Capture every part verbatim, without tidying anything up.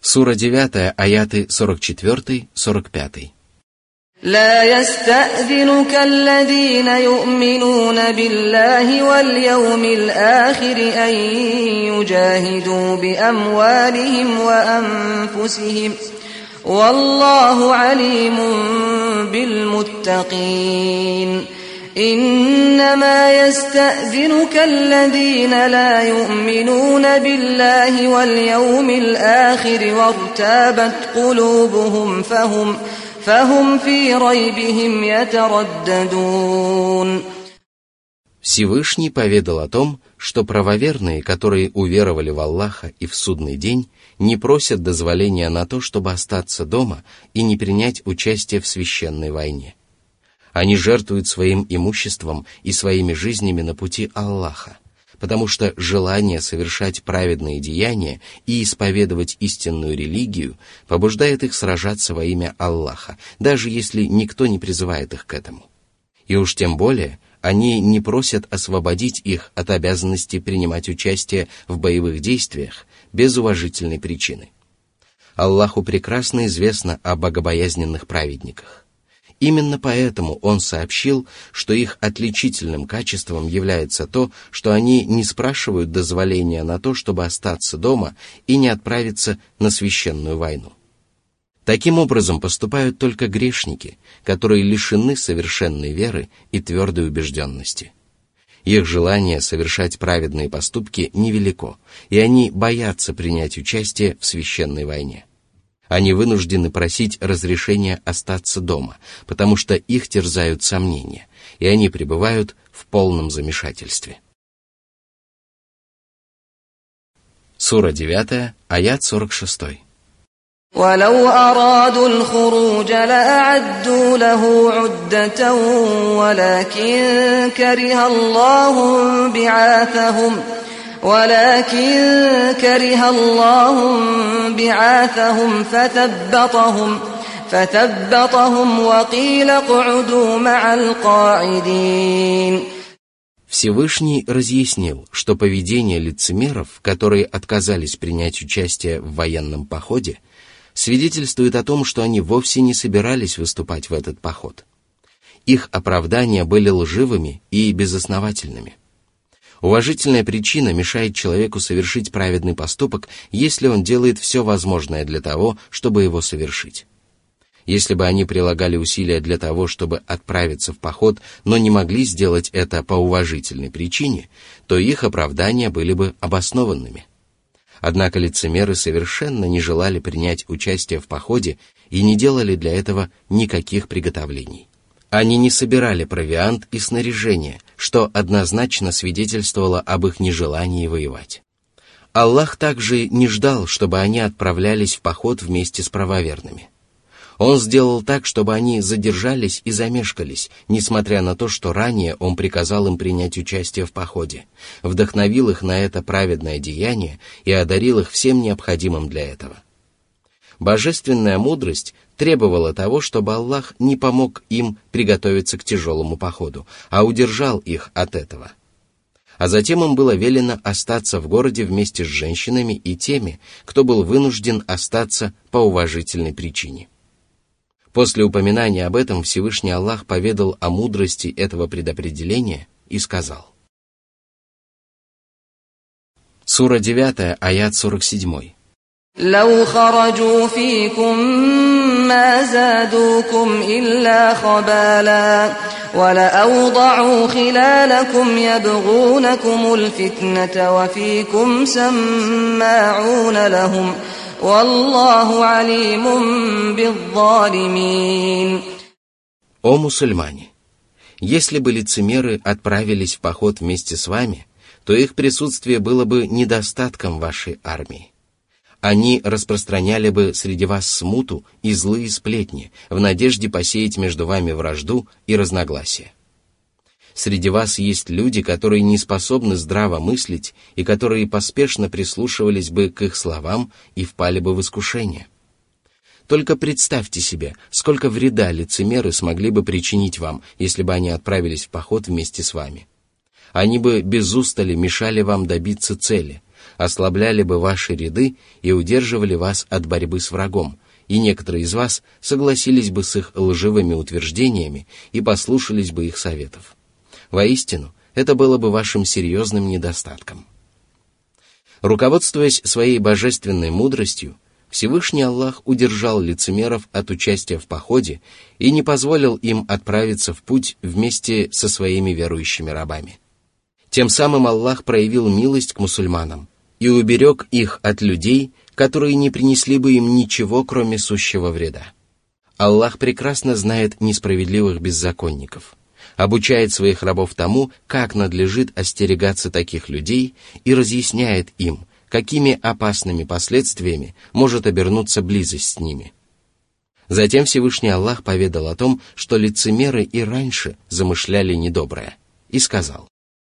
Сура девять, аяты сорок четыре - сорок пять. لا يستأذنك الذين يؤمنون بالله واليوم الآخر أن يجاهدوا بأموالهم وأنفسهم والله عليم بالمتقين إنما يستأذنك الذين لا يؤمنون بالله واليوم الآخر وارتابت قلوبهم فهم فهم في ريبهم يترددون. Всевышний поведал о том, что правоверные, которые уверовали в Аллаха и в судный день, не просят дозволения на то, чтобы остаться дома и не принять участие в священной войне. Они жертвуют своим имуществом и своими жизнями на пути Аллаха, потому что желание совершать праведные деяния и исповедовать истинную религию побуждает их сражаться во имя Аллаха, даже если никто не призывает их к этому. И уж тем более они не просят освободить их от обязанности принимать участие в боевых действиях без уважительной причины. Аллаху прекрасно известно о богобоязненных праведниках. Именно поэтому Он сообщил, что их отличительным качеством является то, что они не спрашивают дозволения на то, чтобы остаться дома и не отправиться на священную войну. Таким образом поступают только грешники, которые лишены совершенной веры и твердой убежденности. Их желание совершать праведные поступки невелико, и они боятся принять участие в священной войне. Они вынуждены просить разрешения остаться дома, потому что их терзают сомнения, и они пребывают в полном замешательстве. Сура девять, аят сорок шесть. ولو أرادوا الخروج لأعدوا له عدة ولكن كره الله بعاثهم ولكن كره الله بعاثهم فثبطهم فثبطهم وقيل اقعدوا مع القاعدين. Всевышний разъяснил, что поведение лицемеров, которые отказались принять участие в военном походе, свидетельствует о том, что они вовсе не собирались выступать в этот поход. Их оправдания были лживыми и безосновательными. Уважительная причина мешает человеку совершить праведный поступок, если он делает все возможное для того, чтобы его совершить. Если бы они прилагали усилия для того, чтобы отправиться в поход, но не могли сделать это по уважительной причине, то их оправдания были бы обоснованными. Однако лицемеры совершенно не желали принять участие в походе и не делали для этого никаких приготовлений. Они не собирали провиант и снаряжение, что однозначно свидетельствовало об их нежелании воевать. Аллах также не ждал, чтобы они отправлялись в поход вместе с правоверными. Он сделал так, чтобы они задержались и замешкались, несмотря на то, что ранее Он приказал им принять участие в походе, вдохновил их на это праведное деяние и одарил их всем необходимым для этого. Божественная мудрость требовала того, чтобы Аллах не помог им приготовиться к тяжелому походу, а удержал их от этого. А затем им было велено остаться в городе вместе с женщинами и теми, кто был вынужден остаться по уважительной причине. После упоминания об этом Всевышний Аллах поведал о мудрости этого предопределения и сказал. Сура девять, аят сорок семь. لو خرجوا فيكم ما زادوكم إلا خبالا ولأوضعوا خلالكم يبغونكم الفتنة وفيكم سماعون لهم والله عليم بالظالمين. О мусульмане! Если бы лицемеры отправились в поход вместе с вами, то их присутствие было бы недостатком вашей армии. Они распространяли бы среди вас смуту и злые сплетни в надежде посеять между вами вражду и разногласия. Среди вас есть люди, которые не способны здраво мыслить и которые поспешно прислушивались бы к их словам и впали бы в искушение. Только представьте себе, сколько вреда лицемеры смогли бы причинить вам, если бы они отправились в поход вместе с вами. Они бы без устали мешали вам добиться цели, ослабляли бы ваши ряды и удерживали вас от борьбы с врагом, и некоторые из вас согласились бы с их лживыми утверждениями и послушались бы их советов. Воистину, это было бы вашим серьезным недостатком. Руководствуясь своей божественной мудростью, Всевышний Аллах удержал лицемеров от участия в походе и не позволил им отправиться в путь вместе со своими верующими рабами. Тем самым Аллах проявил милость к мусульманам и уберег их от людей, которые не принесли бы им ничего, кроме сущего вреда. Аллах прекрасно знает несправедливых беззаконников, обучает своих рабов тому, как надлежит остерегаться таких людей, и разъясняет им, какими опасными последствиями может обернуться близость с ними. Затем Всевышний Аллах поведал о том, что лицемеры и раньше замышляли недоброе, и сказал.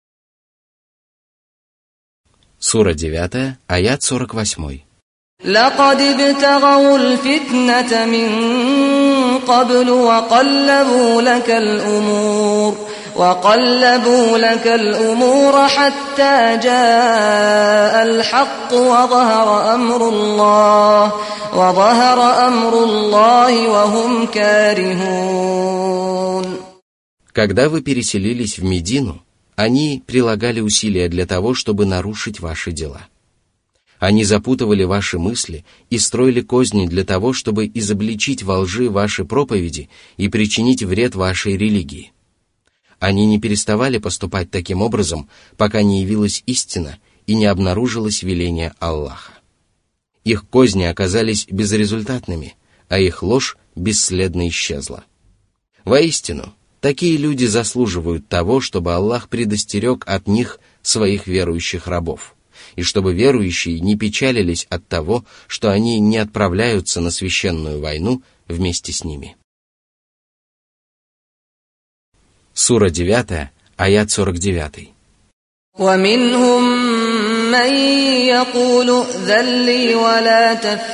Сура девятая, аят сорок восемь. لقد ابتغوا الفتنة من قبل وقلبوا لك الأمور وقلبوا لك الأمور حتى جاء الحق وظهر أمر الله وظهر أمر الله وهم كارهون. Когда вы переселились в Медину, они прилагали усилия для того, чтобы нарушить ваши дела. Они запутывали ваши мысли и строили козни для того, чтобы изобличить во лжи ваши проповеди и причинить вред вашей религии. Они не переставали поступать таким образом, пока не явилась истина и не обнаружилось веление Аллаха. Их козни оказались безрезультатными, а их ложь бесследно исчезла. Воистину, такие люди заслуживают того, чтобы Аллах предостерег от них своих верующих рабов, и чтобы верующие не печалились от того, что они не отправляются на священную войну вместе с ними. Сура девятая, аят сорок девять. ومنهم من يقول ائذن لي ولا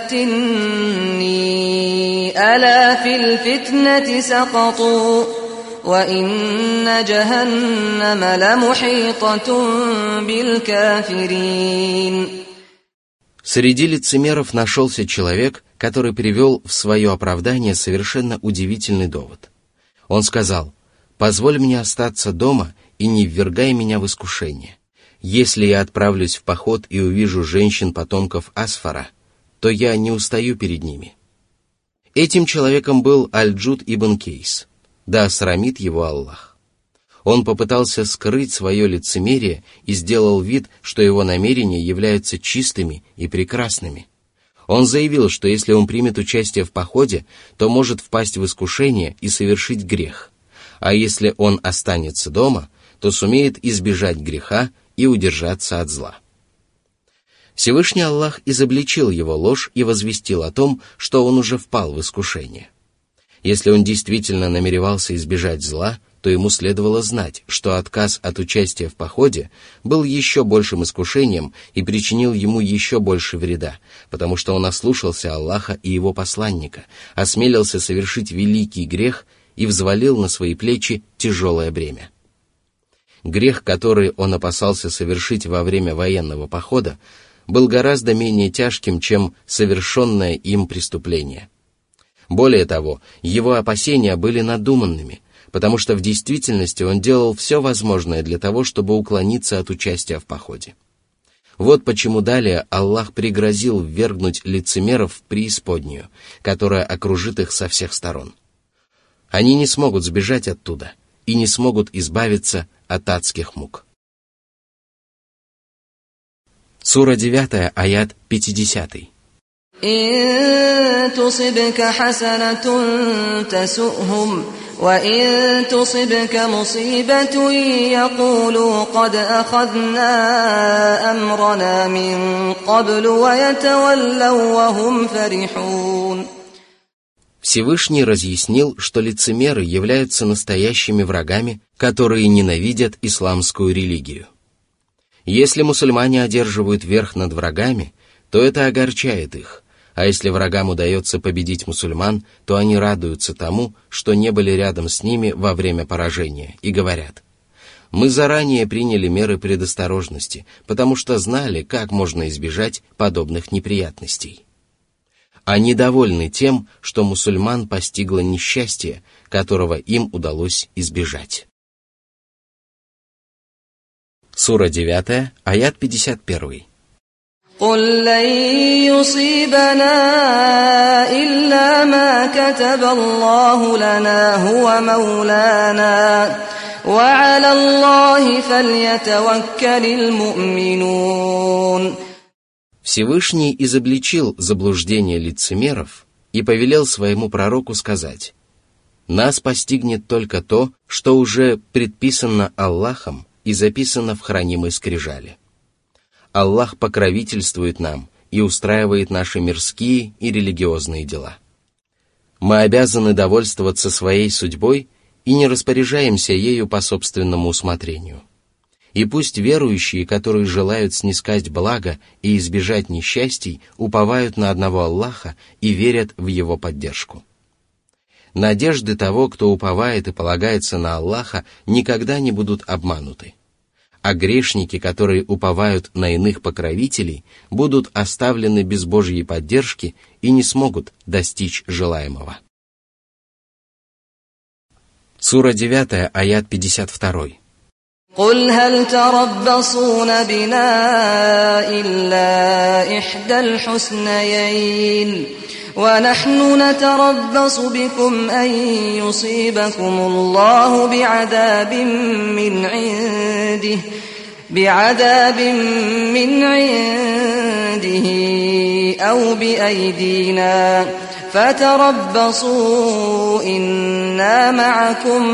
تفتني ألا في الفتنة سقطوا وإن جهنم لمحيطة بالكافرين. Среди лицемеров нашелся человек, который привел в свое оправдание совершенно удивительный довод. Он сказал: «Позволь мне остаться дома и не ввергай меня в искушение. Если я отправлюсь в поход и увижу женщин-потомков Асфара, то я не устаю перед ними». Этим человеком был Аль-Джуд ибн Кейс, да осрамит его Аллах. Он попытался скрыть свое лицемерие и сделал вид, что его намерения являются чистыми и прекрасными. Он заявил, что если он примет участие в походе, то может впасть в искушение и совершить грех, а если он останется дома, то сумеет избежать греха и удержаться от зла. Всевышний Аллах изобличил его ложь и возвестил о том, что он уже впал в искушение. Если он действительно намеревался избежать зла, то ему следовало знать, что отказ от участия в походе был еще большим искушением и причинил ему еще больше вреда, потому что он ослушался Аллаха и его посланника, осмелился совершить великий грех и взвалил на свои плечи тяжелое бремя. Грех, который он опасался совершить во время военного похода, был гораздо менее тяжким, чем совершенное им преступление. Более того, его опасения были надуманными, потому что в действительности он делал все возможное для того, чтобы уклониться от участия в походе. Вот почему далее Аллах пригрозил ввергнуть лицемеров в преисподнюю, которая окружит их со всех сторон. Они не смогут сбежать оттуда и не смогут избавиться от адских мук. Сура девятая, аят пятидесятый. إن تصبك حسنة تسؤهم وإن تصبك مصيبة يقولوا قد أخذنا أمرنا من قبل ويتولوا وهم فرحون. Всевышний разъяснил, что лицемеры являются настоящими врагами, которые ненавидят исламскую религию. Если мусульмане одерживают верх над врагами, то это огорчает их, а если врагам удается победить мусульман, то они радуются тому, что не были рядом с ними во время поражения, и говорят: Мы заранее приняли меры предосторожности, потому что знали, как можно избежать подобных неприятностей. Они довольны тем, что мусульман постигло несчастье, которого им удалось избежать. Сура девятая, аят пятьдесят один. قل لن يصيبنا إلا ما كتب الله لنا هو مولانا وعلى الله فليتوكل المؤمنون. Всевышний изобличил заблуждение лицемеров и повелел своему пророку сказать: «Нас постигнет только то, что уже предписано Аллахом и записано в хранимой скрижали. Аллах покровительствует нам и устраивает наши мирские и религиозные дела. Мы обязаны довольствоваться своей судьбой и не распоряжаемся ею по собственному усмотрению. И пусть верующие, которые желают снискать благо и избежать несчастий, уповают на одного Аллаха и верят в Его поддержку. Надежды того, кто уповает и полагается на Аллаха, никогда не будут обмануты. А грешники, которые уповают на иных покровителей, будут оставлены без Божьей поддержки и не смогут достичь желаемого». Сура девятая, аят пятьдесят два. قل هل تربصون بنا إلا إحدى الحسنيين ونحن نتربص بكم أن يصيبكم الله بعذاب من عنده بعذاب من عنده أو بأيدينا فتربصوا إنا معكم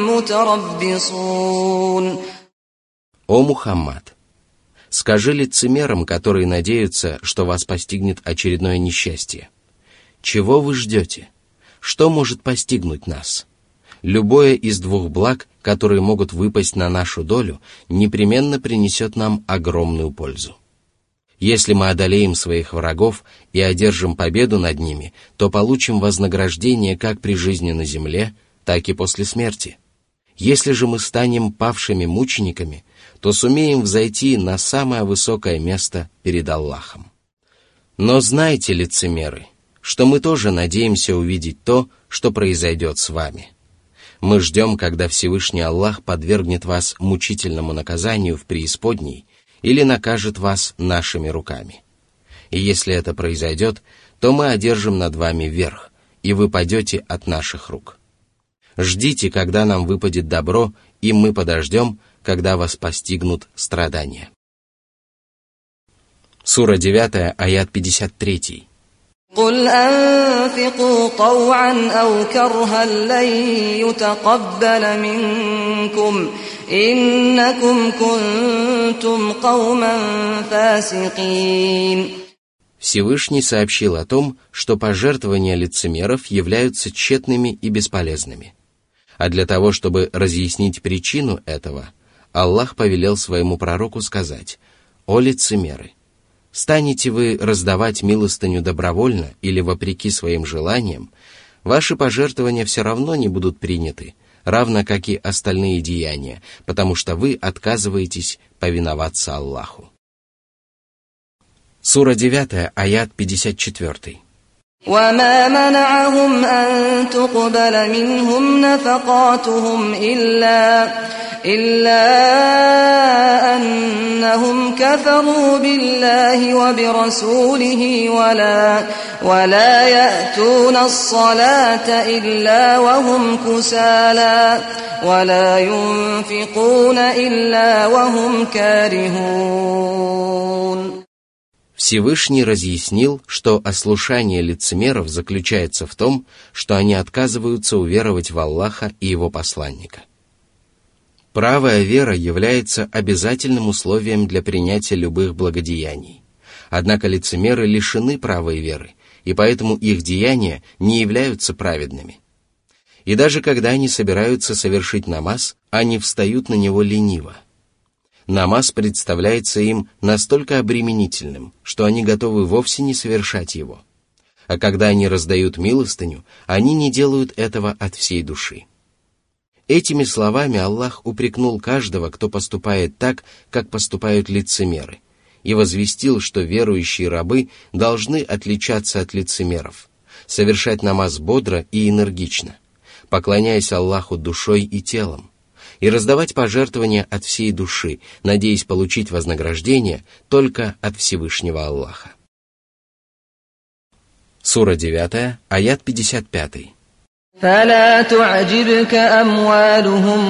متربصون. О Мухаммад, скажи лицемерам, которые надеются, что вас постигнет очередное несчастье: чего вы ждете? Что может постигнуть нас? Любое из двух благ, которые могут выпасть на нашу долю, непременно принесет нам огромную пользу. Если мы одолеем своих врагов и одержим победу над ними, то получим вознаграждение как при жизни на земле, так и после смерти. Если же мы станем павшими мучениками, то сумеем взойти на самое высокое место перед Аллахом. Но знайте, лицемеры, что мы тоже надеемся увидеть то, что произойдет с вами. Мы ждем, когда Всевышний Аллах подвергнет вас мучительному наказанию в преисподней или накажет вас нашими руками. И если это произойдет, то мы одержим над вами верх, и вы падете от наших рук. Ждите, когда нам выпадет добро, и мы подождем, когда вас постигнут страдания». Сура девятая, аят пятьдесят три. قل أنفقوا طوعا أو كرها لن يتقبل منكم إنكم كنتم قوما فاسقين. Всевышний сообщил о том, что пожертвования лицемеров являются тщетными и бесполезными. А для того, чтобы разъяснить причину этого, Аллах повелел своему пророку сказать: «О лицемеры! Станете вы раздавать милостыню добровольно или вопреки своим желаниям, ваши пожертвования все равно не будут приняты, равно как и остальные деяния, потому что вы отказываетесь повиноваться Аллаху». Сура девятая, аят пятьдесят четыре. وما منعهم أن تقبل منهم نفقاتهم إلا إلا أنهم كفروا بالله وبرسوله ولا ولا يأتون الصلاة إلا وهم كسالى ولا ينفقون إلا وهم كارهون. Всевышний разъяснил, что ослушание лицемеров заключается в том, что они отказываются уверовать в Аллаха и Его посланника. Правая вера является обязательным условием для принятия любых благодеяний. Однако лицемеры лишены правой веры, и поэтому их деяния не являются праведными. И даже когда они собираются совершить намаз, они встают на него лениво. Намаз представляется им настолько обременительным, что они готовы вовсе не совершать его. А когда они раздают милостыню, они не делают этого от всей души. Этими словами Аллах упрекнул каждого, кто поступает так, как поступают лицемеры, и возвестил, что верующие рабы должны отличаться от лицемеров, совершать намаз бодро и энергично, поклоняясь Аллаху душой и телом, и раздавать пожертвования от всей души, надеясь получить вознаграждение только от Всевышнего Аллаха. Сура девятая, аят пятьдесят пять. فلا تعجبك أموالهم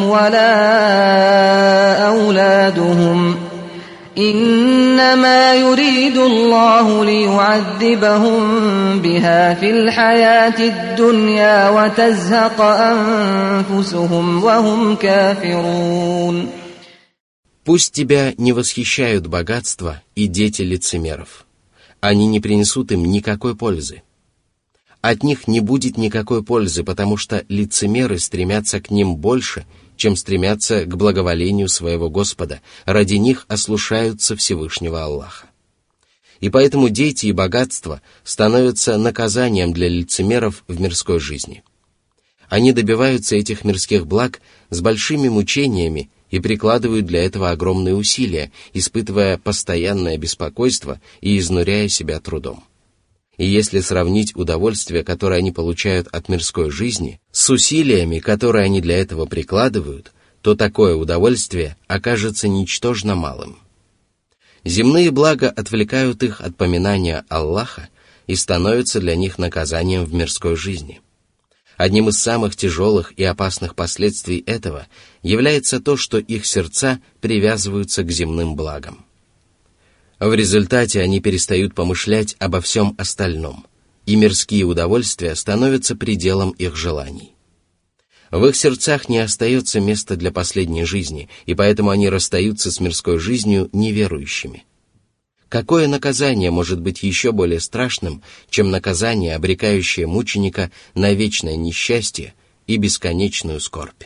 ولا أولادهم إنما يريد الله ليعذبهم بها في الحياة الدنيا وتزهق أنفسهم وهم كافرون. Пусть тебя не восхищают богатства и дети лицемеров. Они не принесут им никакой пользы. От них не будет никакой пользы, потому что лицемеры стремятся к ним больше, чем стремятся к благоволению своего Господа, ради них ослушаются Всевышнего Аллаха. И поэтому дети и богатство становятся наказанием для лицемеров в мирской жизни. Они добиваются этих мирских благ с большими мучениями и прикладывают для этого огромные усилия, испытывая постоянное беспокойство и изнуряя себя трудом. И если сравнить удовольствие, которое они получают от мирской жизни, с усилиями, которые они для этого прикладывают, то такое удовольствие окажется ничтожно малым. Земные блага отвлекают их от поминания Аллаха и становятся для них наказанием в мирской жизни. Одним из самых тяжелых и опасных последствий этого является то, что их сердца привязываются к земным благам. В результате они перестают помышлять обо всем остальном, и мирские удовольствия становятся пределом их желаний. В их сердцах не остается места для последней жизни, и поэтому они расстаются с мирской жизнью неверующими. Какое наказание может быть еще более страшным, чем наказание, обрекающее мученика на вечное несчастье и бесконечную скорбь?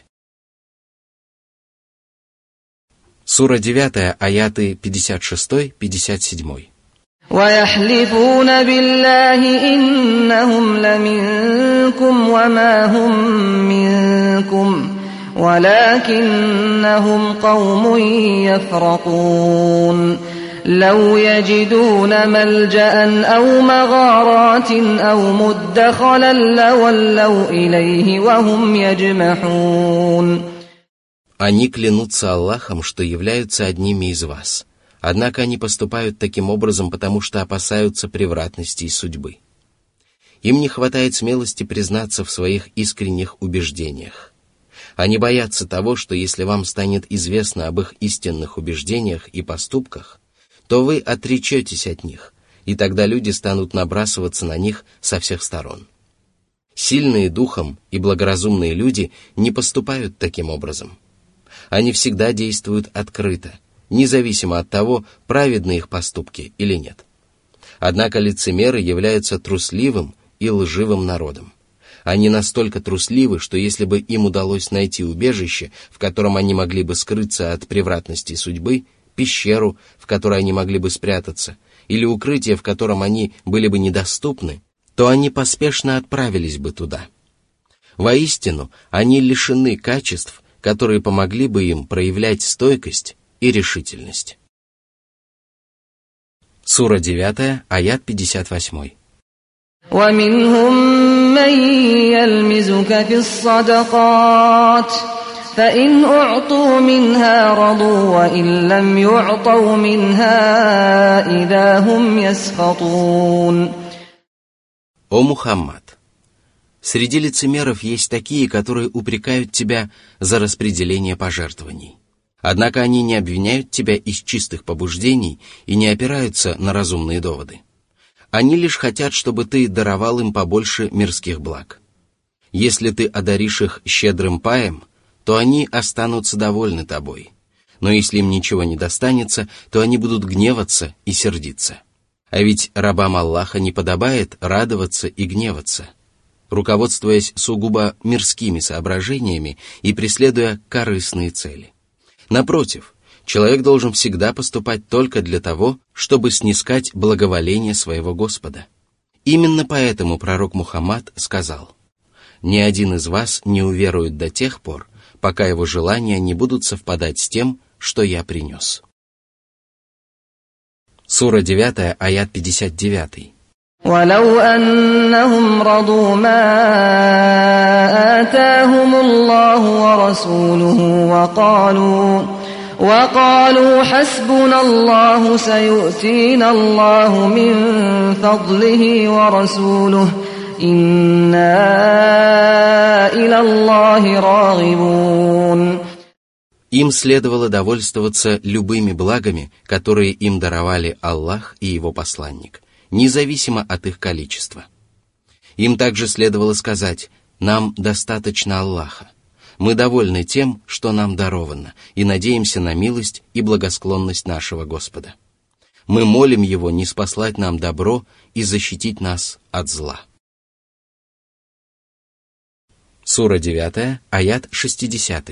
Сура девятая, аяты пятьдесят шесть - пятьдесят семь. وَيَحْلِفُونَ بِاللَّهِ إِنَّهُمْ لَمِنكُمْ وَمَا هُمْ مِنكُمْ وَلَكِنَّهُمْ قَوْمٌ يَفْرَقُونَ لَوْ يَجِدُونَ مَلْجَأً أَوْ مَغَارَاتٍ أَوْ مُدَّخَلًا لَوَلَّوْا إِلَيْهِ وَهُمْ يَجْمَحُونَ. Они клянутся Аллахом, что являются одними из вас. Однако они поступают таким образом, потому что опасаются превратностей судьбы. Им не хватает смелости признаться в своих искренних убеждениях. Они боятся того, что если вам станет известно об их истинных убеждениях и поступках, то вы отречетесь от них, и тогда люди станут набрасываться на них со всех сторон. Сильные духом и благоразумные люди не поступают таким образом. Они всегда действуют открыто, независимо от того, праведны их поступки или нет. Однако лицемеры являются трусливым и лживым народом. Они настолько трусливы, что если бы им удалось найти убежище, в котором они могли бы скрыться от превратностей судьбы, пещеру, в которой они могли бы спрятаться, или укрытие, в котором они были бы недоступны, то они поспешно отправились бы туда. Воистину, они лишены качеств, которые помогли бы им проявлять стойкость и решительность. Сура девятая, аят пятьдесят восемь. وَمِنْهُمْ مَنْ يَلْمِزُكَ فِي الصَّدَقَاتِ فَإِنْ أُعْطُوا مِنْهَا رَضُوا وَإِنْ لَمْ يُعْطَوْا مِنْهَا إِذَا هُمْ يَسْخَطُونَ. О Мухаммад! Среди лицемеров есть такие, которые упрекают тебя за распределение пожертвований. Однако они не обвиняют тебя из чистых побуждений и не опираются на разумные доводы. Они лишь хотят, чтобы ты даровал им побольше мирских благ. Если ты одаришь их щедрым паем, то они останутся довольны тобой. Но если им ничего не достанется, то они будут гневаться и сердиться. А ведь рабам Аллаха не подобает радоваться и гневаться, руководствуясь сугубо мирскими соображениями и преследуя корыстные цели. Напротив, человек должен всегда поступать только для того, чтобы снискать благоволение своего Господа. Именно поэтому пророк Мухаммад сказал: «Ни один из вас не уверует до тех пор, пока его желания не будут совпадать с тем, что я принес. Сура девять, аят пятьдесят девять. ولو أنهم رضوا ما آتاهم الله ورسوله وقالوا وقالوا حسبنا الله سيؤتينا الله من فضله ورسوله إنا إلى الله راغبون. Им следовало довольствоваться любыми благами, которые им даровали Аллах и Его посланник, независимо от их количества. Им также следовало сказать: «Нам достаточно Аллаха. Мы довольны тем, что нам даровано, и надеемся на милость и благосклонность нашего Господа. Мы молим Его ниспослать нам добро и защитить нас от зла». Сура девять, аят шестьдесят.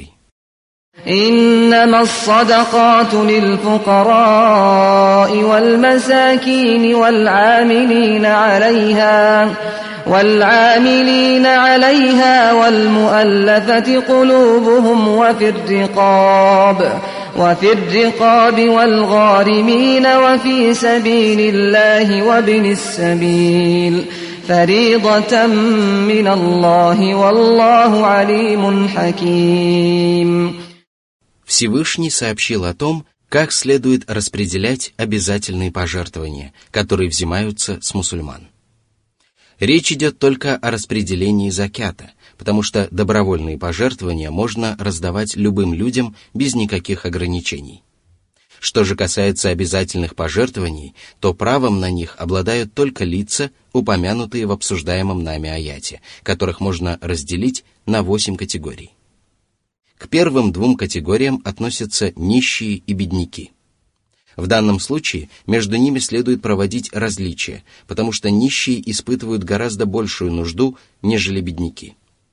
إنما الصدقات للفقراء والمساكين والعاملين عليها والعاملين عليها والمؤلفة قلوبهم وفي الرقاب وفي الرقاب والغارمين وفي سبيل الله وابن السبيل فريضة من الله والله عليم حكيم. Всевышний сообщил о том, как следует распределять обязательные пожертвования, которые взимаются с мусульман. Речь идет только о распределении закята, потому что добровольные пожертвования можно раздавать любым людям без никаких ограничений. Что же касается обязательных пожертвований, то правом на них обладают только лица, упомянутые в обсуждаемом нами аяте, которых можно разделить на восемь категорий. К первым двум категориям относятся нищие и бедняки. В данном случае между ними следует проводить различия, потому что нищие испытывают гораздо большую нужду, нежели бедняки.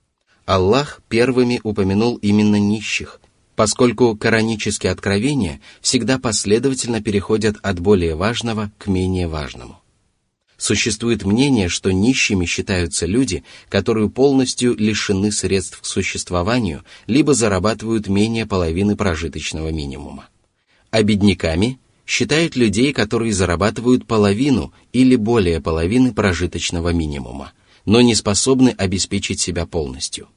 Аллах первыми упомянул именно нищих, поскольку коранические откровения всегда последовательно переходят от более важного к менее важному. Существует мнение, что нищими считаются люди, которые полностью лишены средств к существованию, либо зарабатывают менее половины прожиточного минимума. А бедняками считают людей, которые зарабатывают половину или более половины прожиточного минимума, но не способны обеспечить себя полностью.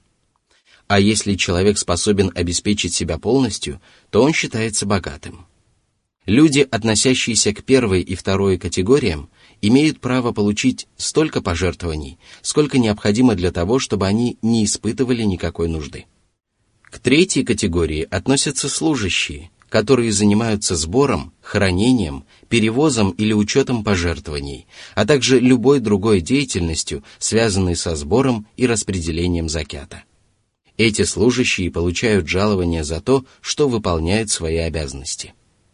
А если человек способен обеспечить себя полностью, то он считается богатым. Люди, относящиеся к первой и второй категориям, имеют право получить столько пожертвований, сколько необходимо для того, чтобы они не испытывали никакой нужды. К третьей категории относятся служащие, которые занимаются сбором, хранением, перевозом или учетом пожертвований, а также любой другой деятельностью, связанной со сбором и распределением закята. Эти служащие получают жалование за то, что выполняют свои обязанности.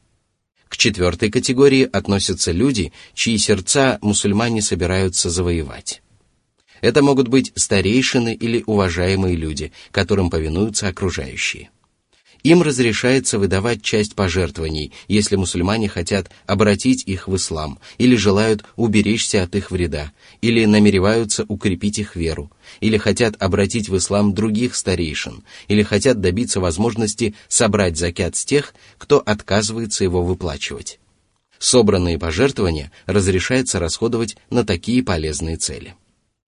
К четвертой категории относятся люди, чьи сердца мусульмане собираются завоевать. Это могут быть старейшины или уважаемые люди, которым повинуются окружающие. Им разрешается выдавать часть пожертвований, если мусульмане хотят обратить их в ислам, или желают уберечься от их вреда, или намереваются укрепить их веру, или хотят обратить в ислам других старейшин, или хотят добиться возможности собрать закят с тех, кто отказывается его выплачивать. Собранные пожертвования разрешается расходовать на такие полезные цели.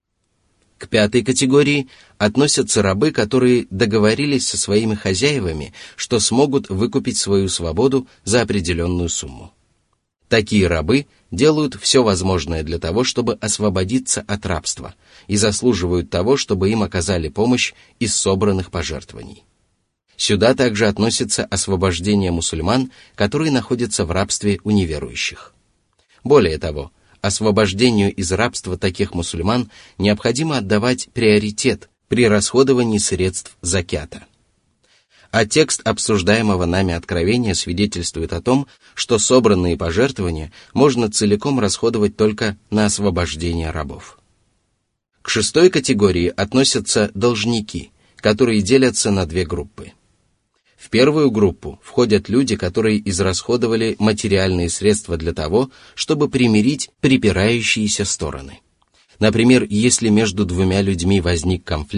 К пятой категории относятся рабы, которые договорились со своими хозяевами, что смогут выкупить свою свободу за определенную сумму. Такие рабы делают все возможное для того, чтобы освободиться от рабства, и заслуживают того, чтобы им оказали помощь из собранных пожертвований. Сюда также относится освобождение мусульман, которые находятся в рабстве у неверующих. Более того, освобождению из рабства таких мусульман необходимо отдавать приоритет при расходовании средств закята. А текст обсуждаемого нами откровения свидетельствует о том, что собранные пожертвования можно целиком расходовать только на освобождение рабов. К шестой категории относятся должники, которые делятся на две группы. В первую группу входят люди, которые израсходовали материальные средства для того, чтобы примирить припирающиеся стороны. Например, если между двумя людьми возник конфликт,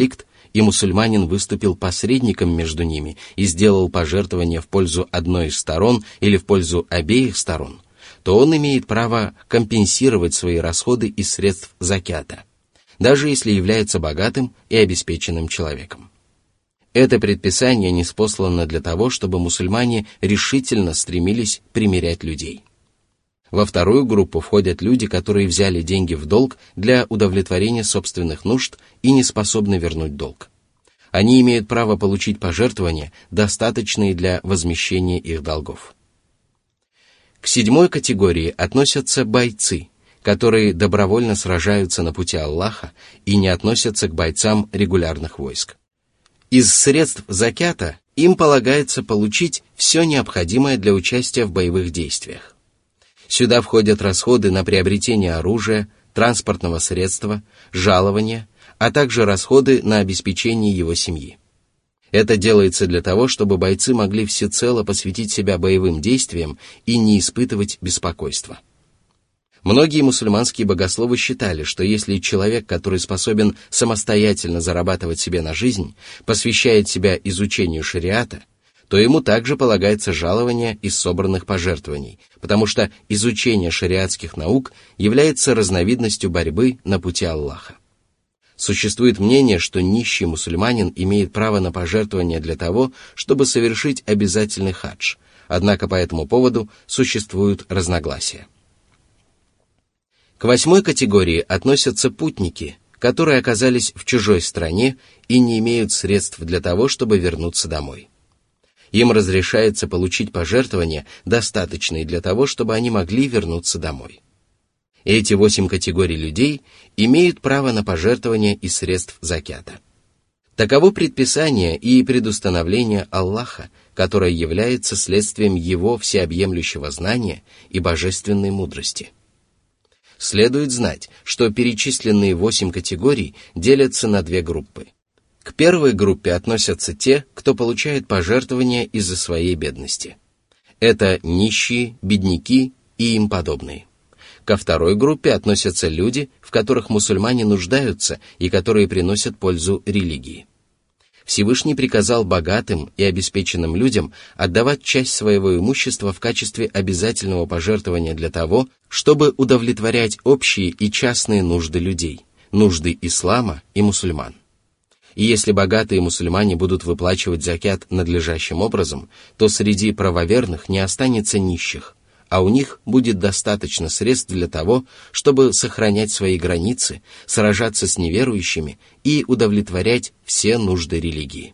и мусульманин выступил посредником между ними и сделал пожертвование в пользу одной из сторон или в пользу обеих сторон, то он имеет право компенсировать свои расходы из средств закята, даже если является богатым и обеспеченным человеком. Это предписание ниспослано для того, чтобы мусульмане решительно стремились примирять людей. Во вторую группу входят люди, которые взяли деньги в долг для удовлетворения собственных нужд и не способны вернуть долг. Они имеют право получить пожертвования, достаточные для возмещения их долгов. К седьмой категории относятся бойцы, которые добровольно сражаются на пути Аллаха и не относятся к бойцам регулярных войск. Из средств закята им полагается получить все необходимое для участия в боевых действиях. Сюда входят расходы на приобретение оружия, транспортного средства, жалования, а также расходы на обеспечение его семьи. Это делается для того, чтобы бойцы могли всецело посвятить себя боевым действиям и не испытывать беспокойства. Многие мусульманские богословы считали, что если человек, который способен самостоятельно зарабатывать себе на жизнь, посвящает себя изучению шариата, то ему также полагается жалование из собранных пожертвований, потому что изучение шариатских наук является разновидностью борьбы на пути Аллаха. Существует мнение, что нищий мусульманин имеет право на пожертвование для того, чтобы совершить обязательный хадж, однако по этому поводу существуют разногласия. К восьмой категории относятся путники, которые оказались в чужой стране и не имеют средств для того, чтобы вернуться домой. Им разрешается получить пожертвования, достаточные для того, чтобы они могли вернуться домой. Эти восемь категорий людей имеют право на пожертвования из средств закята. Таково предписание и предустановление Аллаха, которое является следствием Его всеобъемлющего знания и божественной мудрости. Следует знать, что перечисленные восемь категорий делятся на две группы. К первой группе относятся те, кто получает пожертвования из-за своей бедности. Это нищие, бедняки и им подобные. Ко второй группе относятся люди, в которых мусульмане нуждаются и которые приносят пользу религии. Всевышний приказал богатым и обеспеченным людям отдавать часть своего имущества в качестве обязательного пожертвования для того, чтобы удовлетворять общие и частные нужды людей, нужды ислама и мусульман. И если богатые мусульмане будут выплачивать закят надлежащим образом, то среди правоверных не останется нищих, а у них будет достаточно средств для того, чтобы сохранять свои границы, сражаться с неверующими и удовлетворять все нужды религии.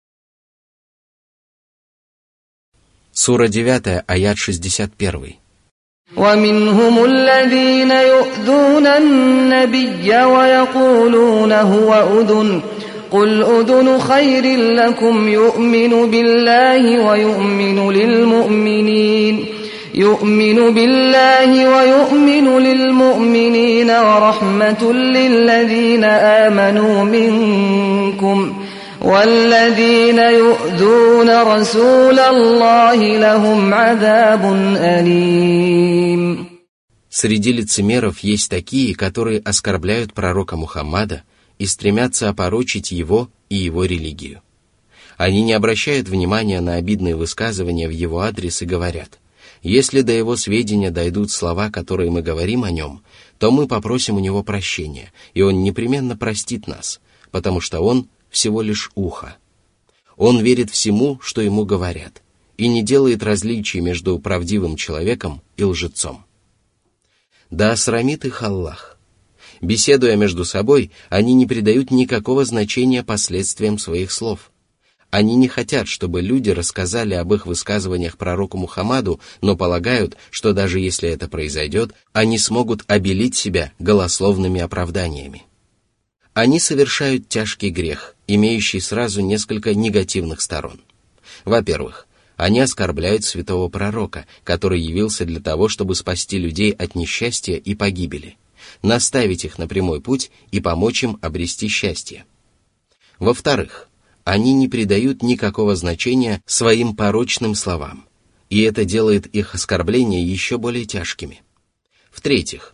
Сура девять, аят шестьдесят один. وَمِنْهُمُ الَّذِينَ يُؤْذُونَ النَّبِيَّ وَيَقُولُونَ هُوَ أُذُنٌ قُلْ أُذُنُ خَيْرٍ لَكُمْ يُؤْمِنُ بِاللَّهِ وَيُؤْمِنُ لِلْمُؤْمِنِينَ يُؤْمِنُ بِاللَّهِ وَيُؤْمِنُ لِلْمُؤْمِنِينَ وَرَحْمَةٌ لِلَّذِينَ آمَنُوا مِنكُمْ وَالَّذِينَ يُؤْذُونَ رَسُولَ اللَّهِ لَهُمْ عَذَابٌ أَلِيمٌ. Среди лицемеров есть такие, которые оскорбляют пророка Мухаммада и стремятся опорочить его и его религию. Они не обращают внимания на обидные высказывания в его адрес и говорят: если до его сведения дойдут слова, которые мы говорим о нем, то мы попросим у него прощения, и он непременно простит нас, потому что он всего лишь ухо. Он верит всему, что ему говорят, и не делает различий между правдивым человеком и лжецом. Да осрамит их Аллах. Беседуя между собой, они не придают никакого значения последствиям своих слов. Они не хотят, чтобы люди рассказали об их высказываниях пророку Мухаммаду, но полагают, что даже если это произойдет, они смогут обелить себя голословными оправданиями. Они совершают тяжкий грех, имеющий сразу несколько негативных сторон. Во-первых, они оскорбляют святого пророка, который явился для того, чтобы спасти людей от несчастья и погибели, наставить их на прямой путь и помочь им обрести счастье. Во-вторых, они не придают никакого значения своим порочным словам, и это делает их оскорбления еще более тяжкими. В-третьих,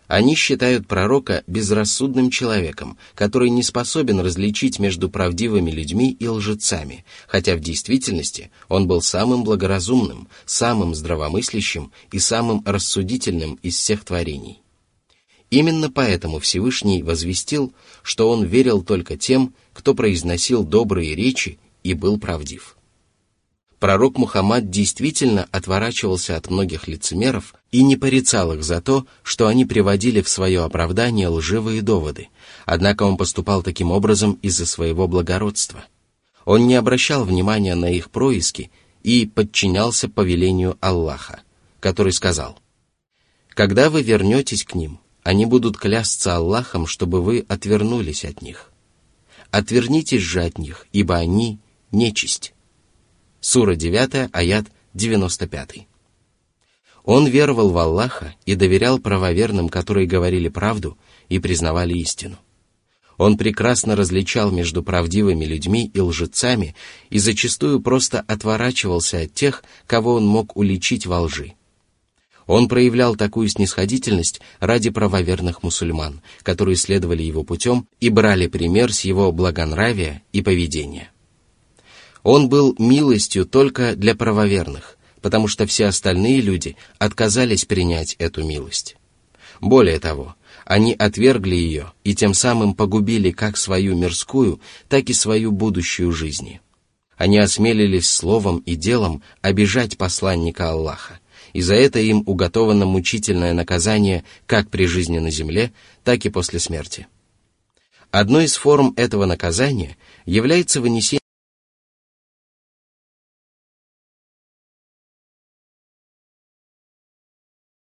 Они считают пророка безрассудным человеком, который не способен различить между правдивыми людьми и лжецами, хотя в действительности он был самым благоразумным, самым здравомыслящим и самым рассудительным из всех творений. Именно поэтому Всевышний возвестил, что он верил только тем, кто произносил добрые речи и был правдив. Пророк Мухаммад действительно отворачивался от многих лицемеров и не порицал их за то, что они приводили в свое оправдание лживые доводы, однако он поступал таким образом из-за своего благородства. Он не обращал внимания на их происки и подчинялся повелению Аллаха, который сказал: «Когда вы вернетесь к ним, они будут клясться Аллахом, чтобы вы отвернулись от них. Отвернитесь же от них, ибо они — нечисть». Сура девять, аят девяносто пять. Он веровал в Аллаха и доверял правоверным, которые говорили правду и признавали истину. Он прекрасно различал между правдивыми людьми и лжецами и зачастую просто отворачивался от тех, кого он мог уличить во лжи. Он проявлял такую снисходительность ради правоверных мусульман, которые следовали его путем и брали пример с его благонравия и поведения. Он был милостью только для правоверных, потому что все остальные люди отказались принять эту милость. Более того, они отвергли ее и тем самым погубили как свою мирскую, так и свою будущую жизнь. Они осмелились словом и делом обижать посланника Аллаха, и за это им уготовано мучительное наказание как при жизни на земле, так и после смерти. Одной из форм этого наказания является вынесение